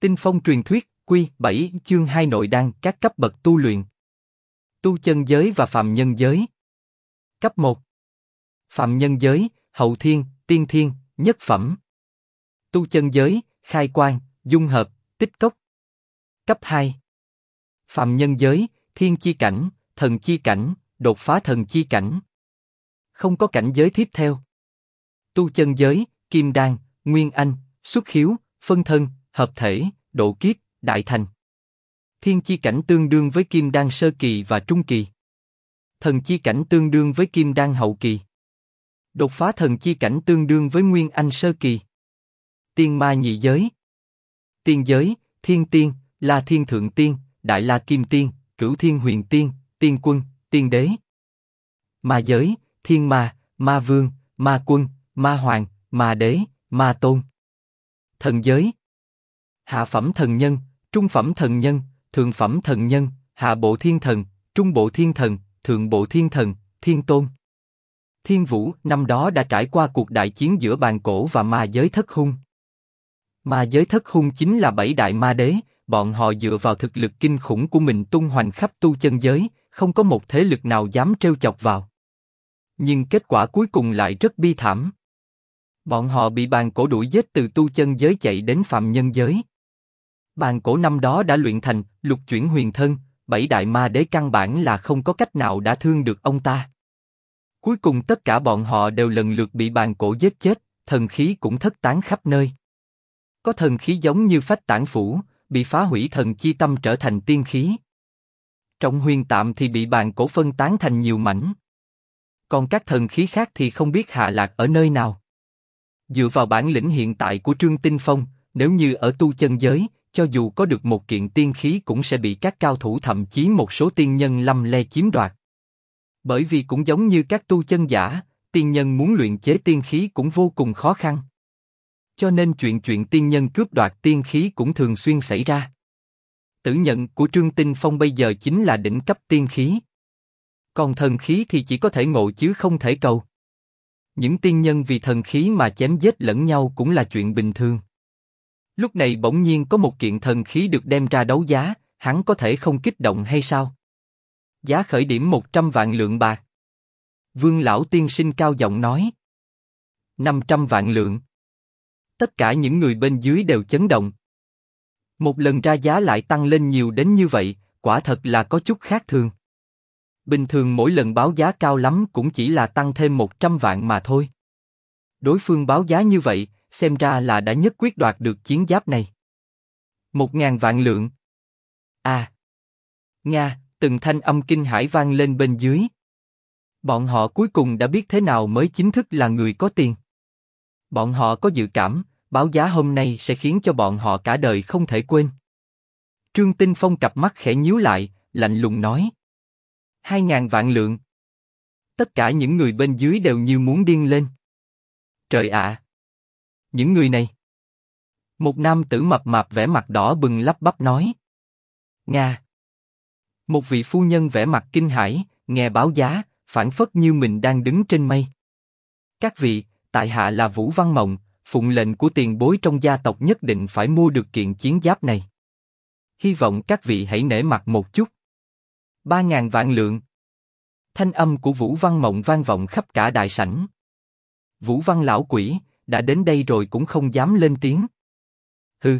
Tinh phong truyền thuyết, Quy 7 chương 2 nội đan các cấp bậc tu luyện. Tu chân giới và phàm nhân giới. Cấp 1. Phàm nhân giới, hậu thiên, tiên thiên, nhất phẩm. Tu chân giới, khai quang, dung hợp, tích cốc. Cấp 2. Phàm nhân giới, thiên chi cảnh, thần chi cảnh, đột phá thần chi cảnh. Không có cảnh giới tiếp theo. Tu chân giới, kim đan, nguyên anh, xuất khiếu, phân thân, hợp thể, độ kiếp, đại thành. Thiên chi cảnh tương đương với kim đan sơ kỳ và trung kỳ. Thần chi cảnh tương đương với kim đan hậu kỳ. Đột phá thần chi cảnh tương đương với nguyên anh sơ kỳ. Tiên ma nhị giới. Tiên giới, thiên tiên, La Thiên Thượng Tiên, Đại La Kim Tiên, Cửu Thiên Huyền Tiên, Tiên Quân, Tiên Đế. Ma giới, thiên ma, ma vương, ma quân, ma hoàng, ma đế, ma tôn. Thần giới. Hạ phẩm thần nhân, trung phẩm thần nhân, thượng phẩm thần nhân, hạ bộ thiên thần, trung bộ thiên thần, thượng bộ thiên thần, thiên tôn. Thiên vũ năm đó đã trải qua cuộc đại chiến giữa bàn cổ và ma giới thất hung. Ma giới thất hung chính là 7 đại ma đế, bọn họ dựa vào thực lực kinh khủng của mình tung hoành khắp tu chân giới, không có một thế lực nào dám trêu chọc vào. Nhưng kết quả cuối cùng lại rất bi thảm. Bọn họ bị bàn cổ đuổi giết từ tu chân giới chạy đến phàm nhân giới. Bàn cổ năm đó đã luyện thành lục chuyển huyền thân, 7 đại ma đế căn bản là không có cách nào đã thương được ông ta. Cuối cùng tất cả bọn họ đều lần lượt bị bàn cổ giết chết, thần khí cũng thất tán khắp nơi. Có thần khí giống như phách tản phủ, bị phá hủy thần chi tâm trở thành tiên khí. Trọng huyền tạm thì bị bàn cổ phân tán thành nhiều mảnh. Còn các thần khí khác thì không biết hạ lạc ở nơi nào. Dựa vào bản lĩnh hiện tại của Trương Tinh Phong, nếu như ở tu chân giới, cho dù có được một kiện tiên khí cũng sẽ bị các cao thủ thậm chí một số tiên nhân lăm le chiếm đoạt. Bởi vì cũng giống như các tu chân giả, tiên nhân muốn luyện chế tiên khí cũng vô cùng khó khăn. Cho nên chuyện tiên nhân cướp đoạt tiên khí cũng thường xuyên xảy ra. Tử nhận của Trương Tinh Phong bây giờ chính là đỉnh cấp tiên khí. Còn thần khí thì chỉ có thể ngộ chứ không thể cầu. Những tiên nhân vì thần khí mà chém giết lẫn nhau cũng là chuyện bình thường. Lúc này bỗng nhiên có một kiện thần khí được đem ra đấu giá, hắn có thể không kích động hay sao? Giá khởi điểm 100 vạn lượng bạc. Vương lão tiên sinh cao giọng nói. 500 vạn lượng. Tất cả những người bên dưới đều chấn động. Một lần ra giá lại tăng lên nhiều đến như vậy, quả thật là có chút khác thường. Bình thường mỗi lần báo giá cao lắm cũng chỉ là tăng thêm 100 vạn mà thôi. Đối phương báo giá như vậy, xem ra là đã nhất quyết đoạt được chiến giáp này. 1000 vạn lượng. À! Nga! Từng thanh âm kinh hãi vang lên bên dưới. Bọn họ cuối cùng đã biết thế nào mới chính thức là người có tiền. Bọn họ có dự cảm, báo giá hôm nay sẽ khiến cho bọn họ cả đời không thể quên. Trương Tinh Phong cặp mắt khẽ nhíu lại, lạnh lùng nói. 2000 vạn lượng. Tất cả những người bên dưới đều như muốn điên lên. Trời ạ! Những người này. Một nam tử mập mạp vẻ mặt đỏ bừng lắp bắp nói. Nga. Một vị phu nhân vẻ mặt kinh hãi, nghe báo giá, phảng phất như mình đang đứng trên mây. Các vị, tại hạ là Vũ Văn Mộng, phụng lệnh của tiền bối trong gia tộc nhất định phải mua được kiện chiến giáp này. Hy vọng các vị hãy nể mặt một chút. 3000 vạn lượng. Thanh âm của Vũ Văn Mộng vang vọng khắp cả đại sảnh. Vũ Văn lão quỷ, đã đến đây rồi cũng không dám lên tiếng. Hừ.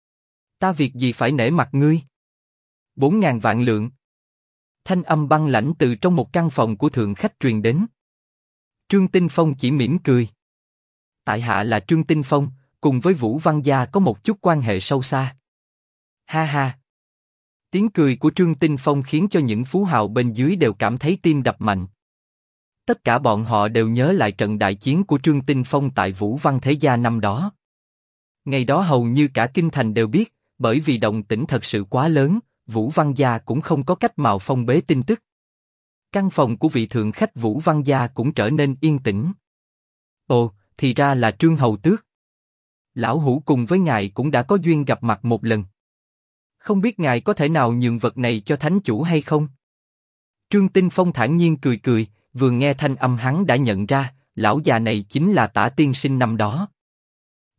Ta việc gì phải nể mặt ngươi? 4000 vạn lượng. Thanh âm băng lãnh từ trong một căn phòng của thượng khách truyền đến. Trương Tinh Phong chỉ mỉm cười. Tại hạ là Trương Tinh Phong, cùng với Vũ Văn gia có một chút quan hệ sâu xa. Ha ha. Tiếng cười của Trương Tinh Phong khiến cho những phú hào bên dưới đều cảm thấy tim đập mạnh. Tất cả bọn họ đều nhớ lại trận đại chiến của Trương Tinh Phong tại Vũ Văn Thế Gia năm đó. Ngày đó hầu như cả kinh thành đều biết, bởi vì động tĩnh thật sự quá lớn, Vũ Văn gia cũng không có cách nào phong bế tin tức. Căn phòng của vị thượng khách Vũ Văn gia cũng trở nên yên tĩnh. Ồ, thì ra là Trương Hầu Tước. Lão hủ cùng với ngài cũng đã có duyên gặp mặt một lần. Không biết ngài có thể nào nhường vật này cho thánh chủ hay không? Trương Tinh Phong thản nhiên cười cười, vừa nghe thanh âm hắn đã nhận ra, lão già này chính là Tả tiên sinh năm đó.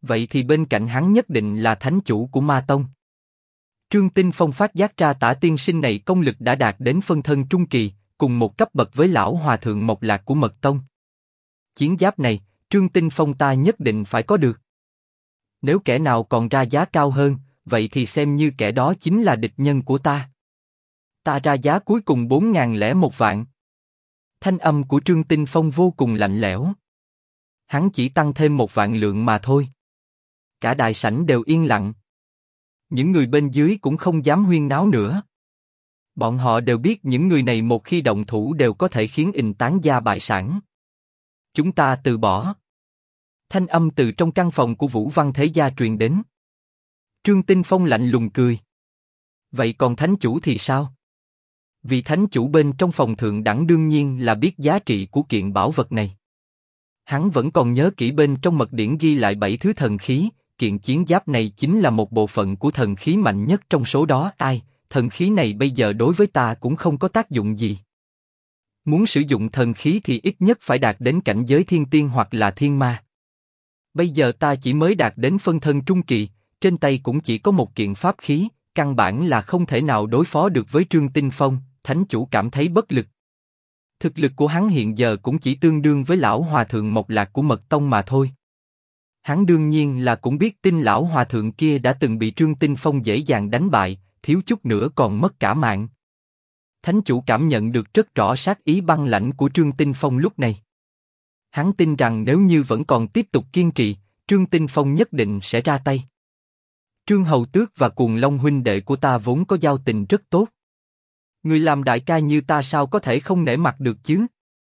Vậy thì bên cạnh hắn nhất định là thánh chủ của Ma Tông. Trương Tinh Phong phát giác ra Tả tiên sinh này công lực đã đạt đến phân thân trung kỳ, cùng một cấp bậc với lão hòa thượng Mộc Lạc của Mật Tông. Chiến giáp này, Trương Tinh Phong ta nhất định phải có được. Nếu kẻ nào còn ra giá cao hơn, vậy thì xem như kẻ đó chính là địch nhân của ta. Ta ra giá cuối cùng 4.001 vạn. Thanh âm của Trương Tinh Phong vô cùng lạnh lẽo. Hắn chỉ tăng thêm 1 vạn lượng mà thôi. Cả đại sảnh đều yên lặng. Những người bên dưới cũng không dám huyên náo nữa. Bọn họ đều biết những người này một khi động thủ đều có thể khiến ình tán gia bại sản. Chúng ta từ bỏ. Thanh âm từ trong căn phòng của Vũ Văn Thế Gia truyền đến. Trương Tinh Phong lạnh lùng cười. Vậy còn thánh chủ thì sao? Vì thánh chủ bên trong phòng thượng đẳng đương nhiên là biết giá trị của kiện bảo vật này. Hắn vẫn còn nhớ kỹ bên trong mật điển ghi lại 7 thứ thần khí, kiện chiến giáp này chính là một bộ phận của thần khí mạnh nhất trong số đó. Ai, thần khí này bây giờ đối với ta cũng không có tác dụng gì. Muốn sử dụng thần khí thì ít nhất phải đạt đến cảnh giới thiên tiên hoặc là thiên ma. Bây giờ ta chỉ mới đạt đến phân thân trung kỳ, trên tay cũng chỉ có một kiện pháp khí, căn bản là không thể nào đối phó được với Trương Tinh Phong. Thánh chủ cảm thấy bất lực. Thực lực của hắn hiện giờ cũng chỉ tương đương với lão hòa thượng Mộc Lạc của Mật Tông mà thôi. Hắn đương nhiên là cũng biết tin lão hòa thượng kia đã từng bị Trương Tinh Phong dễ dàng đánh bại, thiếu chút nữa còn mất cả mạng. Thánh chủ cảm nhận được rất rõ sát ý băng lãnh của Trương Tinh Phong lúc này. Hắn tin rằng nếu như vẫn còn tiếp tục kiên trì, Trương Tinh Phong nhất định sẽ ra tay. Trương Hầu Tước và Cuồng Long huynh đệ của ta vốn có giao tình rất tốt. Người làm đại ca như ta sao có thể không nể mặt được chứ?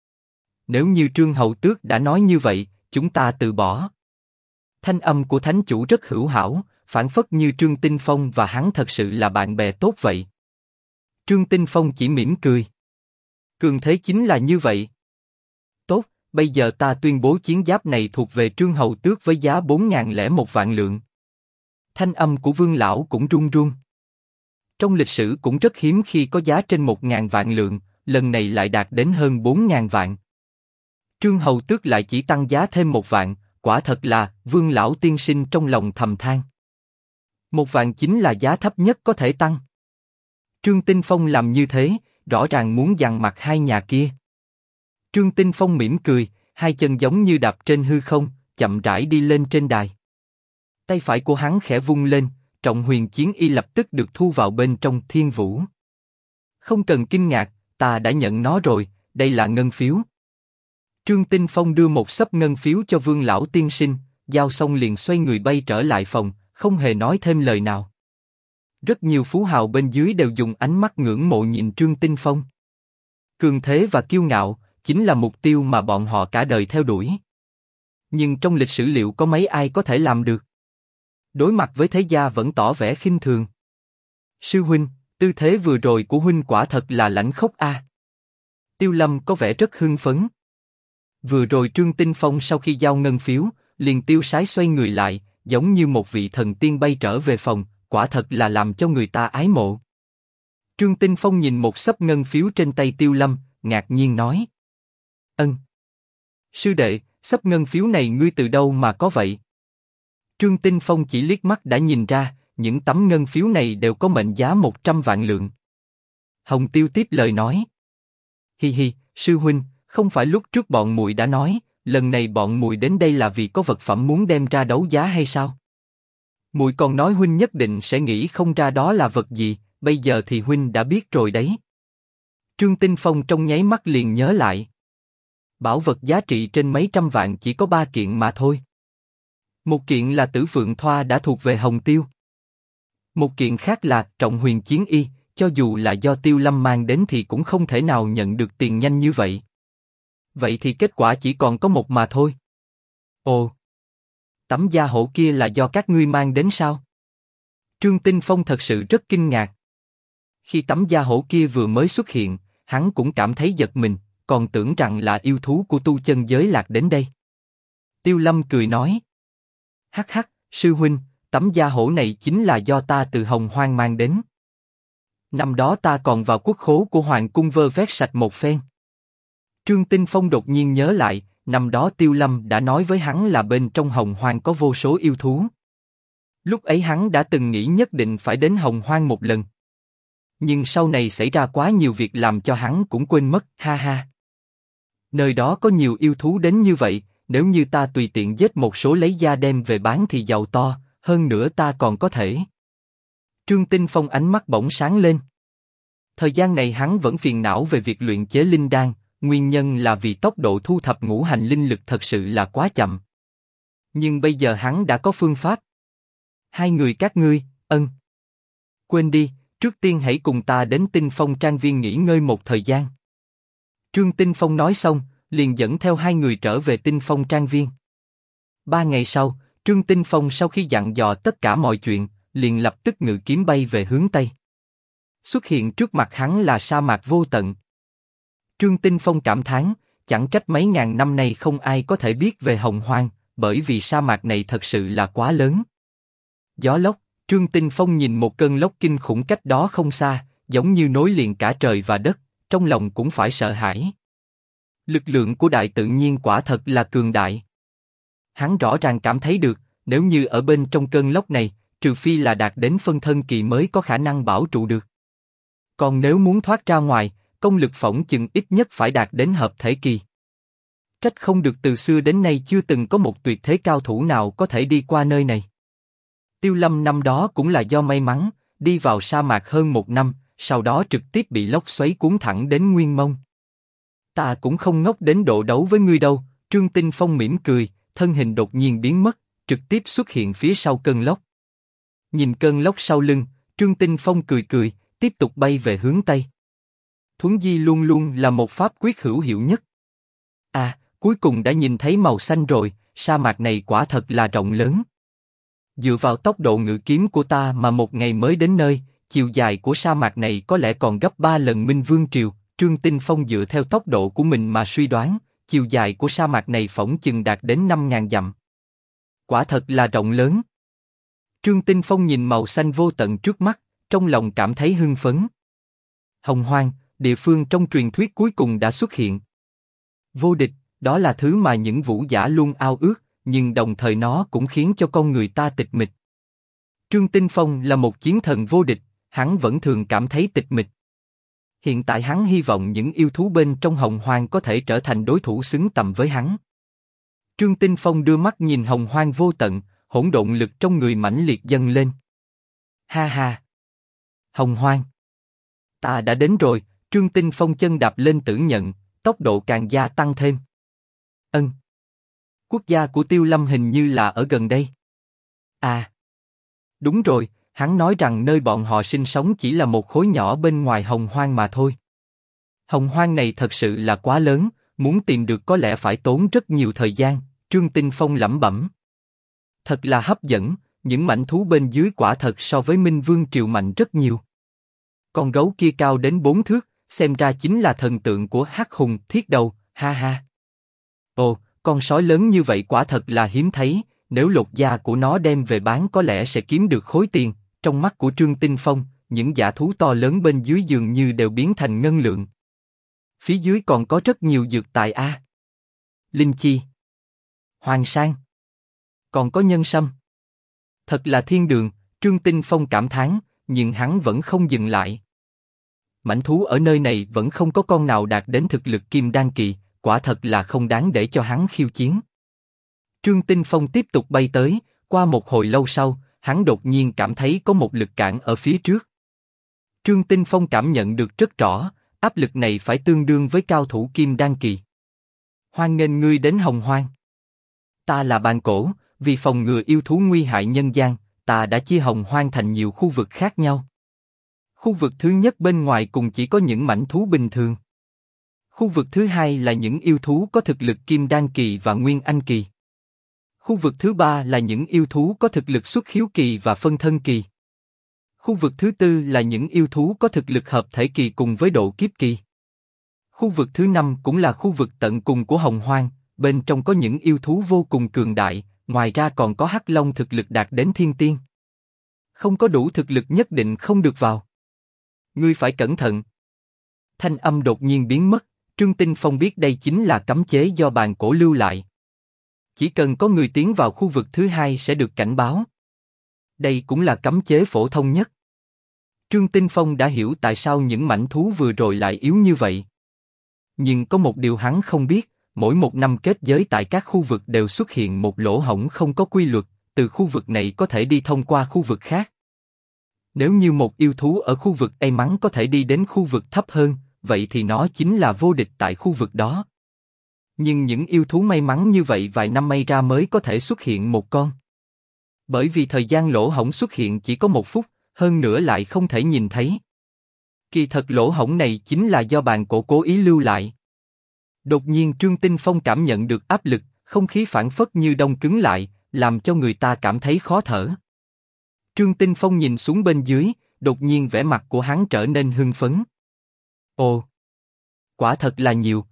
Nếu như Trương Hầu Tước đã nói như vậy, chúng ta từ bỏ. Thanh âm của thánh chủ rất hữu hảo, phảng phất như Trương Tinh Phong và hắn thật sự là bạn bè tốt vậy. Trương Tinh Phong chỉ mỉm cười. Cường thế chính là như vậy. Tốt, bây giờ ta tuyên bố chiến giáp này thuộc về Trương Hầu Tước với giá 4.001 vạn lượng. Thanh âm của Vương lão cũng run run. Trong lịch sử cũng rất hiếm khi có giá trên 1.000 vạn lượng, lần này lại đạt đến hơn 4.000 vạn. Trương Hầu Tước lại chỉ tăng giá thêm 1 vạn, quả thật là, Vương lão tiên sinh trong lòng thầm than. 1 vạn chính là giá thấp nhất có thể tăng. Trương Tinh Phong làm như thế, rõ ràng muốn dằn mặt hai nhà kia. Trương Tinh Phong mỉm cười, hai chân giống như đạp trên hư không, chậm rãi đi lên trên đài. Tay phải của hắn khẽ vung lên, Trọng Huyền Chiến Y lập tức được thu vào bên trong Thiên Vũ. Không cần kinh ngạc, ta đã nhận nó rồi, đây là ngân phiếu. Trương Tinh Phong đưa một xấp ngân phiếu cho Vương lão tiên sinh, giao xong liền xoay người bay trở lại phòng, không hề nói thêm lời nào. Rất nhiều phú hào bên dưới đều dùng ánh mắt ngưỡng mộ nhìn Trương Tinh Phong. Cường thế và kiêu ngạo chính là mục tiêu mà bọn họ cả đời theo đuổi. Nhưng trong lịch sử liệu có mấy ai có thể làm được? Đối mặt với thế gia vẫn tỏ vẻ khinh thường. Sư huynh, tư thế vừa rồi của huynh quả thật là lãnh khốc a. Tiêu Lâm có vẻ rất hưng phấn. Vừa rồi Trương Tinh Phong sau khi giao ngân phiếu, liền tiêu sái xoay người lại, giống như một vị thần tiên bay trở về phòng, quả thật là làm cho người ta ái mộ. Trương Tinh Phong nhìn một xấp ngân phiếu trên tay Tiêu Lâm, ngạc nhiên nói: Ân, sư đệ, xấp ngân phiếu này ngươi từ đâu mà có vậy? Trương Tinh Phong chỉ liếc mắt đã nhìn ra, những tấm ngân phiếu này đều có mệnh giá 100 vạn lượng. Hồng Tiêu tiếp lời nói: Hi hi, sư huynh, không phải lúc trước bọn muội đã nói, lần này bọn muội đến đây là vì có vật phẩm muốn đem ra đấu giá hay sao? Muội còn nói huynh nhất định sẽ nghĩ không ra đó là vật gì, bây giờ thì huynh đã biết rồi đấy. Trương Tinh Phong trong nháy mắt liền nhớ lại. Bảo vật giá trị trên mấy trăm vạn chỉ có 3 kiện mà thôi. Một kiện là Tử Phượng Thoa đã thuộc về Hồng Tiêu. Một kiện khác là Trọng Huyền Chiến Y, cho dù là do Tiêu Lâm mang đến thì cũng không thể nào nhận được tiền nhanh như vậy. Vậy thì kết quả chỉ còn có một mà thôi. Ồ, tấm da hổ kia là do các ngươi mang đến sao? Trương Tinh Phong thật sự rất kinh ngạc. Khi tấm da hổ kia vừa mới xuất hiện, hắn cũng cảm thấy giật mình, còn tưởng rằng là yêu thú của tu chân giới lạc đến đây. Tiêu Lâm cười nói: Hắc hắc, sư huynh, tấm da hổ này chính là do ta từ Hồng Hoang mang đến. Năm đó ta còn vào quốc khố của Hoàng cung vơ vét sạch một phen. Trương Tinh Phong đột nhiên nhớ lại, năm đó Tiêu Lâm đã nói với hắn là bên trong Hồng Hoang có vô số yêu thú. Lúc ấy hắn đã từng nghĩ nhất định phải đến Hồng Hoang một lần. Nhưng sau này xảy ra quá nhiều việc làm cho hắn cũng quên mất, ha ha. Nơi đó có nhiều yêu thú đến như vậy, nếu như ta tùy tiện giết một số lấy da đem về bán thì giàu to, hơn nữa ta còn có thể. Trương Tinh Phong ánh mắt bỗng sáng lên. Thời gian này hắn vẫn phiền não về việc luyện chế linh đan, nguyên nhân là vì tốc độ thu thập ngũ hành linh lực thật sự là quá chậm. Nhưng bây giờ hắn đã có phương pháp. Hai người các ngươi, quên đi, trước tiên hãy cùng ta đến Tinh Phong Trang Viên nghỉ ngơi một thời gian. Trương Tinh Phong nói xong, liền dẫn theo hai người trở về Tinh Phong Trang Viên. 3 ngày sau, Trương Tinh Phong sau khi dặn dò tất cả mọi chuyện, liền lập tức ngự kiếm bay về hướng Tây. Xuất hiện trước mặt hắn là sa mạc vô tận. Trương Tinh Phong cảm thán, chẳng trách mấy ngàn năm nay không ai có thể biết về Hồng Hoang, bởi vì sa mạc này thật sự là quá lớn. Gió lốc, Trương Tinh Phong nhìn một cơn lốc kinh khủng cách đó không xa, giống như nối liền cả trời và đất, trong lòng cũng phải sợ hãi. Lực lượng của đại tự nhiên quả thật là cường đại. Hắn rõ ràng cảm thấy được, nếu như ở bên trong cơn lốc này, trừ phi là đạt đến phân thân kỳ mới có khả năng bảo trụ được. Còn nếu muốn thoát ra ngoài, công lực phỏng chừng ít nhất phải đạt đến hợp thể kỳ. Trách không được từ xưa đến nay chưa từng có một tuyệt thế cao thủ nào có thể đi qua nơi này. Tiêu Lâm năm đó cũng là do may mắn, đi vào sa mạc hơn 1 năm, sau đó trực tiếp bị lốc xoáy cuốn thẳng đến Nguyên Mông. Ta cũng không ngốc đến độ đấu với ngươi đâu. Trương Tinh Phong mỉm cười, thân hình đột nhiên biến mất, trực tiếp xuất hiện phía sau cơn lốc. Nhìn cơn lốc sau lưng, Trương Tinh Phong cười cười, tiếp tục bay về hướng Tây. Thuấn di luôn luôn là một pháp quyết hữu hiệu nhất. À, cuối cùng đã nhìn thấy màu xanh rồi, sa mạc này quả thật là rộng lớn. Dựa vào tốc độ ngự kiếm của ta mà một ngày mới đến nơi, chiều dài của sa mạc này có lẽ còn gấp 3 lần Minh Vương Triều. Trương Tinh Phong dựa theo tốc độ của mình mà suy đoán, chiều dài của sa mạc này phỏng chừng đạt đến 5.000 dặm. Quả thật là rộng lớn. Trương Tinh Phong nhìn màu xanh vô tận trước mắt, trong lòng cảm thấy hưng phấn. Hồng Hoang, địa phương trong truyền thuyết cuối cùng đã xuất hiện. Vô địch, đó là thứ mà những vũ giả luôn ao ước, nhưng đồng thời nó cũng khiến cho con người ta tịch mịch. Trương Tinh Phong là một chiến thần vô địch, hắn vẫn thường cảm thấy tịch mịch. Hiện tại hắn hy vọng những yêu thú bên trong Hồng Hoang có thể trở thành đối thủ xứng tầm với hắn. Trương Tinh Phong đưa mắt nhìn Hồng Hoang vô tận, hỗn độn lực trong người mãnh liệt dâng lên. Ha ha! Hồng Hoang! Ta đã đến rồi. Trương Tinh Phong chân đạp lên tử nhận, tốc độ càng gia tăng thêm. Quốc gia của Tiêu Lâm hình như là ở gần đây. À! Đúng rồi, hắn nói rằng nơi bọn họ sinh sống chỉ là một khối nhỏ bên ngoài Hồng Hoang mà thôi. Hồng Hoang này thật sự là quá lớn, muốn tìm được có lẽ phải tốn rất nhiều thời gian. Trương Tinh Phong lẩm bẩm. Thật là hấp dẫn, những mãnh thú bên dưới quả thật so với Minh Vương Triều mạnh rất nhiều. Con gấu kia cao đến 4 thước, xem ra chính là thần tượng của Hắc Hùng Thiết Đầu, ha ha. Ồ, con sói lớn như vậy quả thật là hiếm thấy, nếu lột da của nó đem về bán có lẽ sẽ kiếm được khối tiền. Trong mắt của Trương Tinh Phong, những dã thú to lớn bên dưới dường như đều biến thành ngân lượng. Phía dưới còn có rất nhiều dược tài a. Linh chi, hoàng sang, còn có nhân sâm. Thật là thiên đường, Trương Tinh Phong cảm thán, nhưng hắn vẫn không dừng lại. Mãnh thú ở nơi này vẫn không có con nào đạt đến thực lực kim đan kỳ, quả thật là không đáng để cho hắn khiêu chiến. Trương Tinh Phong tiếp tục bay tới, qua một hồi lâu sau, hắn đột nhiên cảm thấy có một lực cản ở phía trước. Trương Tinh Phong cảm nhận được rất rõ, áp lực này phải tương đương với cao thủ kim đan kỳ. Hoan nghênh ngươi đến Hồng Hoang. Ta là Bàn Cổ, vì phòng ngừa yêu thú nguy hại nhân gian, ta đã chia Hồng Hoang thành nhiều khu vực khác nhau. Khu vực thứ nhất bên ngoài cùng chỉ có những mãnh thú bình thường. Khu vực thứ hai là những yêu thú có thực lực kim đan kỳ và nguyên anh kỳ. Khu vực thứ ba là những yêu thú có thực lực xuất khiếu kỳ và phân thân kỳ. Khu vực thứ tư là những yêu thú có thực lực hợp thể kỳ cùng với độ kiếp kỳ. Khu vực thứ năm cũng là khu vực tận cùng của Hồng Hoang, bên trong có những yêu thú vô cùng cường đại, ngoài ra còn có Hắc Long thực lực đạt đến thiên tiên. Không có đủ thực lực nhất định không được vào. Ngươi phải cẩn thận. Thanh âm đột nhiên biến mất, Trương Tinh Phong biết đây chính là cấm chế do bàn cổ lưu lại. Chỉ cần có người tiến vào khu vực thứ hai sẽ được cảnh báo. Đây cũng là cấm chế phổ thông nhất. Trương Tinh Phong đã hiểu tại sao những mãnh thú vừa rồi lại yếu như vậy. Nhưng có một điều hắn không biết, mỗi một năm kết giới tại các khu vực đều xuất hiện một lỗ hổng không có quy luật, từ khu vực này có thể đi thông qua khu vực khác. Nếu như một yêu thú ở khu vực may mắn có thể đi đến khu vực thấp hơn, vậy thì nó chính là vô địch tại khu vực đó. Nhưng những yêu thú may mắn như vậy vài năm may ra mới có thể xuất hiện một con. Bởi vì thời gian lỗ hổng xuất hiện chỉ có 1 phút, hơn nữa lại không thể nhìn thấy. Kỳ thật lỗ hổng này chính là do bàn cổ cố ý lưu lại. Đột nhiên Trương Tinh Phong cảm nhận được áp lực, không khí phảng phất như đông cứng lại, làm cho người ta cảm thấy khó thở. Trương Tinh Phong nhìn xuống bên dưới, đột nhiên vẻ mặt của hắn trở nên hưng phấn. Ồ! Quả thật là nhiều,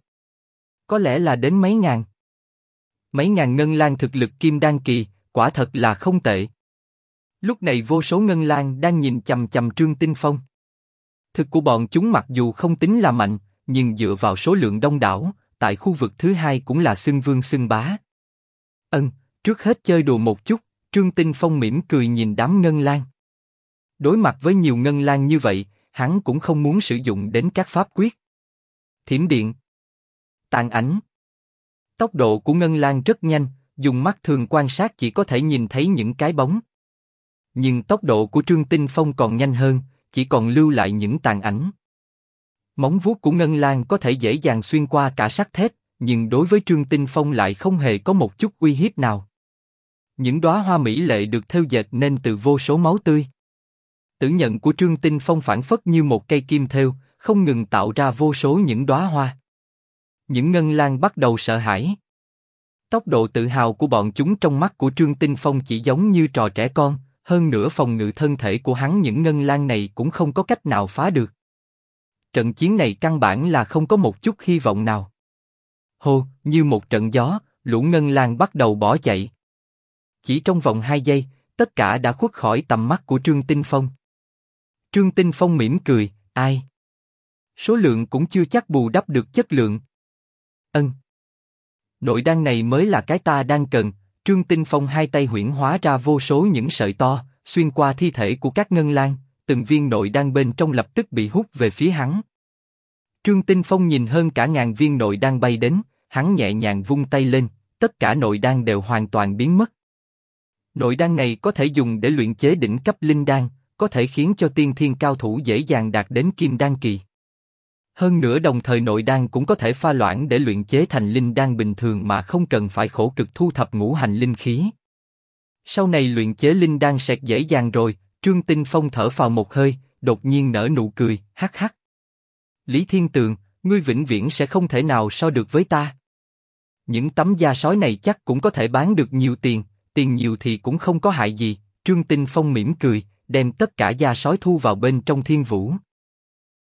có lẽ là đến mấy ngàn. Mấy ngàn ngân lang thực lực kim đan kỳ, quả thật là không tệ. Lúc này vô số ngân lang đang nhìn chằm chằm Trương Tinh Phong. Thực của bọn chúng mặc dù không tính là mạnh, nhưng dựa vào số lượng đông đảo, tại khu vực thứ hai cũng là xưng vương xưng bá. Trước hết chơi đùa một chút, Trương Tinh Phong mỉm cười nhìn đám ngân lang. Đối mặt với nhiều ngân lang như vậy, hắn cũng không muốn sử dụng đến các pháp quyết. Thiểm điện, tàn ảnh. Tốc độ của ngân lang rất nhanh, dùng mắt thường quan sát chỉ có thể nhìn thấy những cái bóng. Nhưng tốc độ của Trương Tinh Phong còn nhanh hơn, chỉ còn lưu lại những tàn ảnh. Móng vuốt của ngân lang có thể dễ dàng xuyên qua cả sắt thép, nhưng đối với Trương Tinh Phong lại không hề có một chút uy hiếp nào. Những đóa hoa mỹ lệ được thêu dệt nên từ vô số máu tươi. Tử nhận của Trương Tinh Phong phảng phất như một cây kim thêu, không ngừng tạo ra vô số những đóa hoa. Những ngân lang bắt đầu sợ hãi. Tốc độ tự hào của bọn chúng trong mắt của Trương Tinh Phong chỉ giống như trò trẻ con, hơn nữa phòng ngự thân thể của hắn những ngân lang này cũng không có cách nào phá được. Trận chiến này căn bản là không có một chút hy vọng nào. Hô, như một trận gió, lũ ngân lang bắt đầu bỏ chạy. Chỉ trong vòng 2 giây, tất cả đã khuất khỏi tầm mắt của Trương Tinh Phong. Trương Tinh Phong mỉm cười, ai? Số lượng cũng chưa chắc bù đắp được chất lượng. Nội đan này mới là cái ta đang cần. Trương Tinh Phong hai tay huyễn hóa ra vô số những sợi to, xuyên qua thi thể của các ngân lang, từng viên nội đan bên trong lập tức bị hút về phía hắn. Trương Tinh Phong nhìn hơn cả ngàn viên nội đan bay đến, hắn nhẹ nhàng vung tay lên, tất cả nội đan đều hoàn toàn biến mất. Nội đan này có thể dùng để luyện chế đỉnh cấp linh đan, có thể khiến cho tiên thiên cao thủ dễ dàng đạt đến kim đan kỳ. Hơn nữa đồng thời nội đan cũng có thể pha loãng để luyện chế thành linh đan bình thường mà không cần phải khổ cực thu thập ngũ hành linh khí. Sau này luyện chế linh đan sẽ dễ dàng rồi. Trương Tinh Phong thở phào một hơi, đột nhiên nở nụ cười, hắc hắc. Lý Thiên Tường, ngươi vĩnh viễn sẽ không thể nào so được với ta. Những tấm da sói này chắc cũng có thể bán được nhiều tiền, tiền nhiều thì cũng không có hại gì. Trương Tinh Phong mỉm cười, đem tất cả da sói thu vào bên trong thiên vũ.